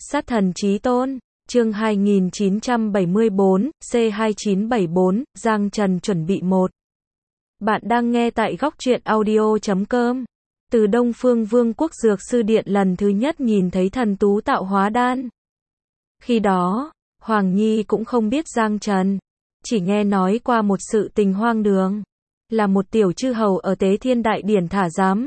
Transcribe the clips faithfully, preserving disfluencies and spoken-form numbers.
Sát thần chí tôn, chương hai nghìn chín trăm bảy mươi tư, C hai chín bảy tư, Giang Trần chuẩn bị một. Bạn đang nghe tại góc truyện audio chấm com. Từ Đông Phương Vương quốc Dược Sư Điện lần thứ nhất nhìn thấy thần tú tạo hóa đan. Khi đó, Hoàng Nhi cũng không biết Giang Trần, chỉ nghe nói qua một sự tình hoang đường, là một tiểu chư hầu ở Tế Thiên Đại Điển thả giám,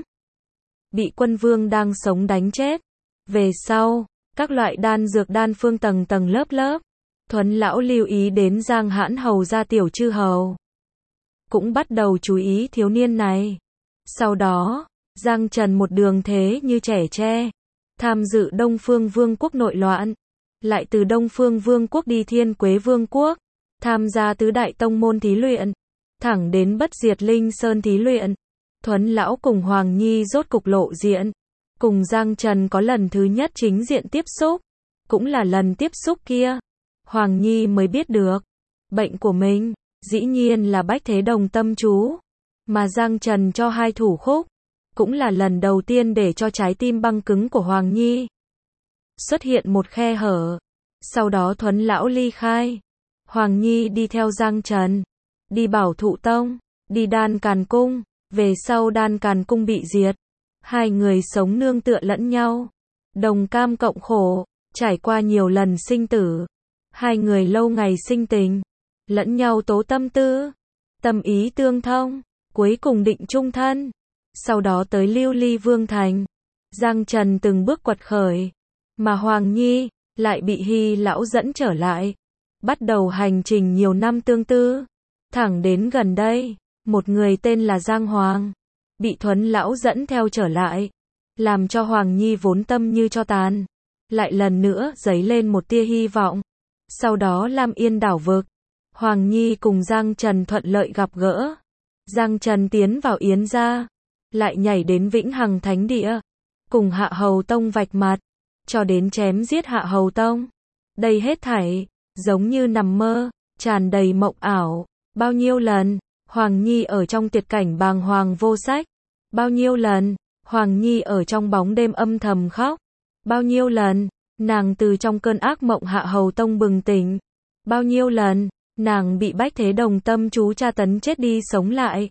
bị quân vương đang sống đánh chết. Về sau, các loại đan dược đan phương tầng tầng lớp lớp, Thuấn lão lưu ý đến Giang Hãn hầu ra tiểu chư hầu, cũng bắt đầu chú ý thiếu niên này. Sau đó, Giang Trần một đường thế như trẻ tre, tham dự Đông Phương Vương quốc nội loạn, lại từ Đông Phương Vương quốc đi Thiên Quế Vương quốc, tham gia tứ đại tông môn thí luyện, thẳng đến Bất Diệt Linh Sơn thí luyện. Thuấn lão cùng Hoàng Nhi rốt cục lộ diện, cùng Giang Trần có lần thứ nhất chính diện tiếp xúc, cũng là lần tiếp xúc kia, Hoàng Nhi mới biết được, bệnh của mình, dĩ nhiên là bách thế đồng tâm chú, mà Giang Trần cho hai thủ khúc, cũng là lần đầu tiên để cho trái tim băng cứng của Hoàng Nhi xuất hiện một khe hở. Sau đó Thuấn lão ly khai, Hoàng Nhi đi theo Giang Trần, đi Bảo Thụ Tông, đi Đan Càn Cung, về sau Đan Càn Cung bị diệt. Hai người sống nương tựa lẫn nhau, đồng cam cộng khổ, trải qua nhiều lần sinh tử. Hai người lâu ngày sinh tình, lẫn nhau tố tâm tư, tâm ý tương thông, cuối cùng định chung thân. Sau đó tới Lưu Ly Vương Thành, Giang Trần từng bước quật khởi, mà Hoàng Nhi lại bị Hy lão dẫn trở lại, bắt đầu hành trình nhiều năm tương tư. Thẳng đến gần đây, một người tên là Giang Hoàng bị Thuấn lão dẫn theo trở lại, làm cho Hoàng Nhi vốn tâm như tro tàn, lại lần nữa dấy lên một tia hy vọng. Sau đó Lam Yên đảo vực, Hoàng Nhi cùng Giang Trần thuận lợi gặp gỡ. Giang Trần tiến vào Yến gia, lại nhảy đến Vĩnh Hằng Thánh Địa, cùng Hạ Hầu Tông vạch mặt, cho đến chém giết Hạ Hầu Tông. Đây hết thảy, giống như nằm mơ, tràn đầy mộng ảo. Bao nhiêu lần, Hoàng Nhi ở trong tuyệt cảnh bàng hoàng vô sách. Bao nhiêu lần, Hoàng Nhi ở trong bóng đêm âm thầm khóc. Bao nhiêu lần, nàng từ trong cơn ác mộng Hạ Hầu Tông bừng tỉnh. Bao nhiêu lần, nàng bị bách thế đồng tâm chú tra tấn chết đi sống lại.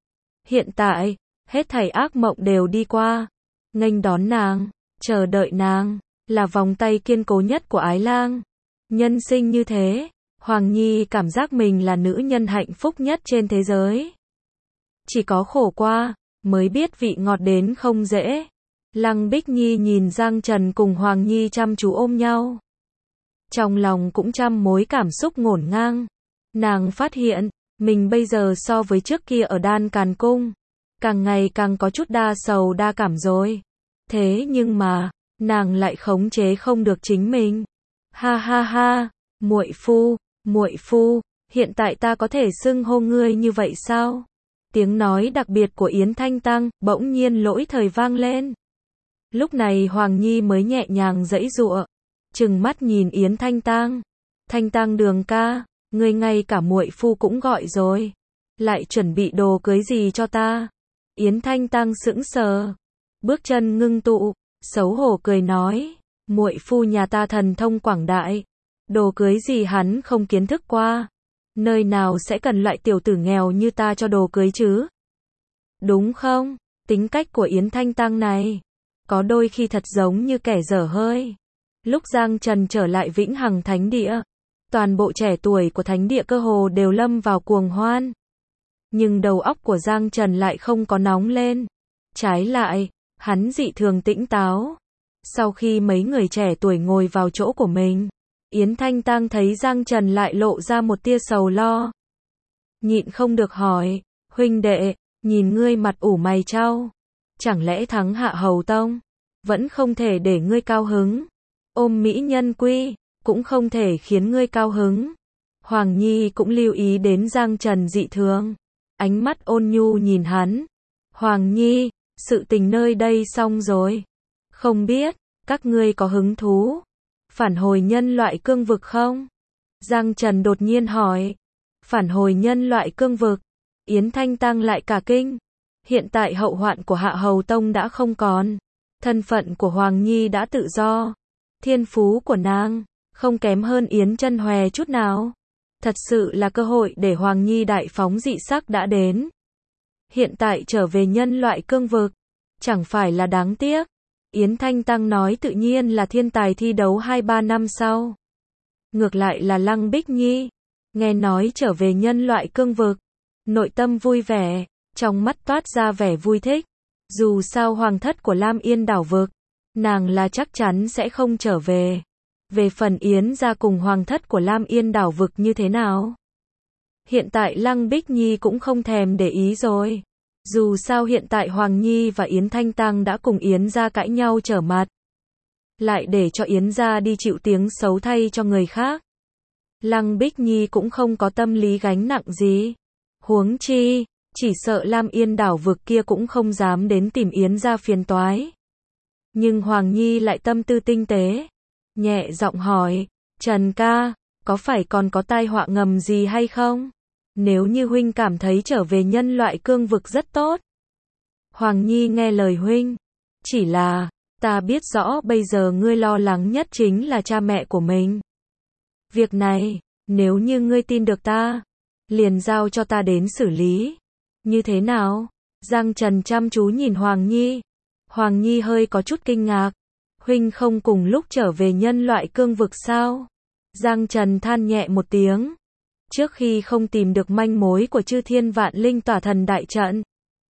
Hiện tại, hết thảy ác mộng đều đi qua. Nghênh đón nàng, chờ đợi nàng, là vòng tay kiên cố nhất của Ái Lang. Nhân sinh như thế, Hoàng Nhi cảm giác mình là nữ nhân hạnh phúc nhất trên thế giới. Chỉ có khổ qua, mới biết vị ngọt đến không dễ. Lăng Bích Nhi nhìn Giang Trần cùng Hoàng Nhi chăm chú ôm nhau, trong lòng cũng trăm mối cảm xúc ngổn ngang. Nàng phát hiện, mình bây giờ so với trước kia ở Đan Càn Cung, càng ngày càng có chút đa sầu đa cảm rồi. Thế nhưng mà, nàng lại khống chế không được chính mình. Ha ha ha, muội phu, muội phu, hiện tại ta có thể xưng hô ngươi như vậy sao? Tiếng nói đặc biệt của Yến Thanh Tăng bỗng nhiên lỗi thời vang lên. Lúc này Hoàng Nhi mới nhẹ nhàng giãy giụa, trừng mắt nhìn Yến Thanh Tăng. Thanh Tăng đường ca, ngươi ngay cả muội phu cũng gọi rồi, lại chuẩn bị đồ cưới gì cho ta? Yến Thanh Tăng sững sờ, bước chân ngưng tụ, xấu hổ cười nói, muội phu nhà ta thần thông quảng đại, đồ cưới gì hắn không kiến thức qua, nơi nào sẽ cần loại tiểu tử nghèo như ta cho đồ cưới chứ? Đúng không? Tính cách của Yến Thanh Tăng này, có đôi khi thật giống như kẻ dở hơi. Lúc Giang Trần trở lại Vĩnh Hằng Thánh Địa, toàn bộ trẻ tuổi của Thánh Địa cơ hồ đều lâm vào cuồng hoan. Nhưng đầu óc của Giang Trần lại không có nóng lên. Trái lại, hắn dị thường tĩnh táo. Sau khi mấy người trẻ tuổi ngồi vào chỗ của mình, Yến Thanh Tăng thấy Giang Trần lại lộ ra một tia sầu lo. Nhịn không được hỏi, huynh đệ, nhìn ngươi mặt ủ mày chau, chẳng lẽ thắng Hạ Hầu Tông, vẫn không thể để ngươi cao hứng? Ôm mỹ nhân quy, cũng không thể khiến ngươi cao hứng. Hoàng Nhi cũng lưu ý đến Giang Trần dị thường, ánh mắt ôn nhu nhìn hắn. Hoàng Nhi, sự tình nơi đây xong rồi. Không biết, các ngươi có hứng thú phản hồi nhân loại cương vực không? Giang Trần đột nhiên hỏi. Phản hồi nhân loại cương vực? Yến Thanh Tăng lại cả kinh. Hiện tại hậu hoạn của Hạ Hầu Tông đã không còn, thân phận của Hoàng Nhi đã tự do, Thiên phú của nàng không kém hơn Yến Chân Hòe chút nào. Thật sự là cơ hội để Hoàng Nhi đại phóng dị sắc đã đến. Hiện tại trở về nhân loại cương vực, chẳng phải là đáng tiếc. Yến Thanh Tăng nói tự nhiên là thiên tài thi đấu hai ba năm sau. Ngược lại là Lăng Bích Nhi, nghe nói trở về nhân loại cương vực, nội tâm vui vẻ, trong mắt toát ra vẻ vui thích. Dù sao hoàng thất của Lam Yên đảo vực, nàng là chắc chắn sẽ không trở về. Về phần Yến gia cùng hoàng thất của Lam Yên đảo vực như thế nào? Hiện tại Lăng Bích Nhi cũng không thèm để ý rồi. Dù sao hiện tại Hoàng Nhi và Yến Thanh Tăng đã cùng Yến gia cãi nhau trở mặt. Lại để cho Yến gia đi chịu tiếng xấu thay cho người khác. Lăng Bích Nhi cũng không có tâm lý gánh nặng gì. Huống chi, chỉ sợ Lam Yên đảo vực kia cũng không dám đến tìm Yến gia phiền toái. Nhưng Hoàng Nhi lại tâm tư tinh tế, nhẹ giọng hỏi, Trần ca, có phải còn có tai họa ngầm gì hay không? Nếu như huynh cảm thấy trở về nhân loại cương vực rất tốt. Hoàng Nhi nghe lời huynh, chỉ là, ta biết rõ bây giờ ngươi lo lắng nhất chính là cha mẹ của mình. Việc này, nếu như ngươi tin được ta, liền giao cho ta đến xử lý. Như thế nào? Giang Trần chăm chú nhìn Hoàng Nhi. Hoàng Nhi hơi có chút kinh ngạc. Huynh không cùng lúc trở về nhân loại cương vực sao? Giang Trần than nhẹ một tiếng. Trước khi không tìm được manh mối của chư thiên vạn linh tỏa thần đại trận,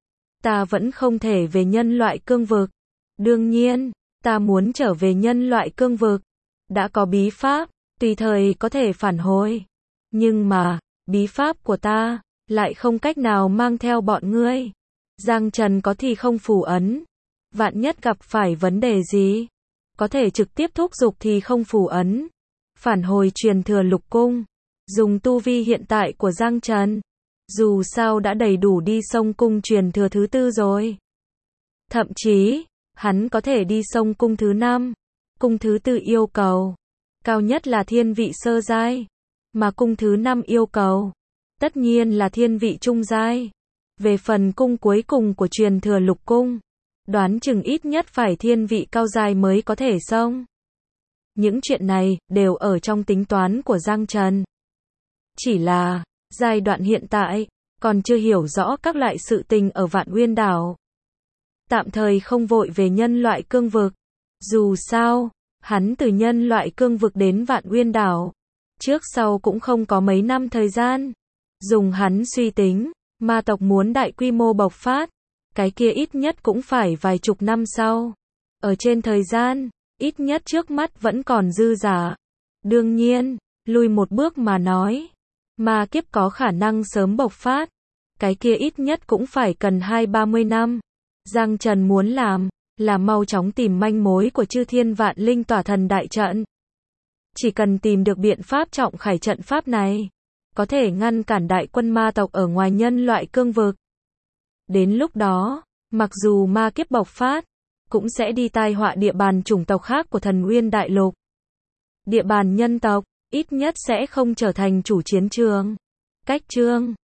ta vẫn không thể về nhân loại cương vực. Đương nhiên, ta muốn trở về nhân loại cương vực. Đã có bí pháp, tùy thời có thể phản hồi. Nhưng mà, bí pháp của ta, lại không cách nào mang theo bọn ngươi. Giang Trần có thì không phù ấn. Vạn nhất gặp phải vấn đề gì, có thể trực tiếp thúc giục thì không phù ấn. Phản hồi truyền thừa lục cung. Dùng tu vi hiện tại của Giang Trần, dù sao đã đầy đủ đi sông cung truyền thừa thứ tư rồi. Thậm chí, hắn có thể đi sông cung thứ năm. Cung thứ tư yêu cầu cao nhất là thiên vị sơ giai, mà cung thứ năm yêu cầu tất nhiên là thiên vị trung giai. Về phần cung cuối cùng của truyền thừa lục cung, đoán chừng ít nhất phải thiên vị cao giai mới có thể xông. Những chuyện này đều ở trong tính toán của Giang Trần. Chỉ là, giai đoạn hiện tại, còn chưa hiểu rõ các loại sự tình ở Vạn Uyên đảo. Tạm thời không vội về nhân loại cương vực. Dù sao, hắn từ nhân loại cương vực đến Vạn Uyên đảo, trước sau cũng không có mấy năm thời gian. Dùng hắn suy tính, ma tộc muốn đại quy mô bộc phát, cái kia ít nhất cũng phải vài chục năm sau. Ở trên thời gian, ít nhất trước mắt vẫn còn dư giả. Đương nhiên, lùi một bước mà nói, ma kiếp có khả năng sớm bộc phát, cái kia ít nhất cũng phải cần hai ba mươi năm. Giang Trần muốn làm, là mau chóng tìm manh mối của chư thiên vạn linh tỏa thần đại trận. Chỉ cần tìm được biện pháp trọng khải trận pháp này, có thể ngăn cản đại quân ma tộc ở ngoài nhân loại cương vực. Đến lúc đó, mặc dù ma kiếp bộc phát, cũng sẽ đi tai họa địa bàn chủng tộc khác của Thần Uyên đại lục. Địa bàn nhân tộc, ít nhất sẽ không trở thành chủ chiến trường. Cách chương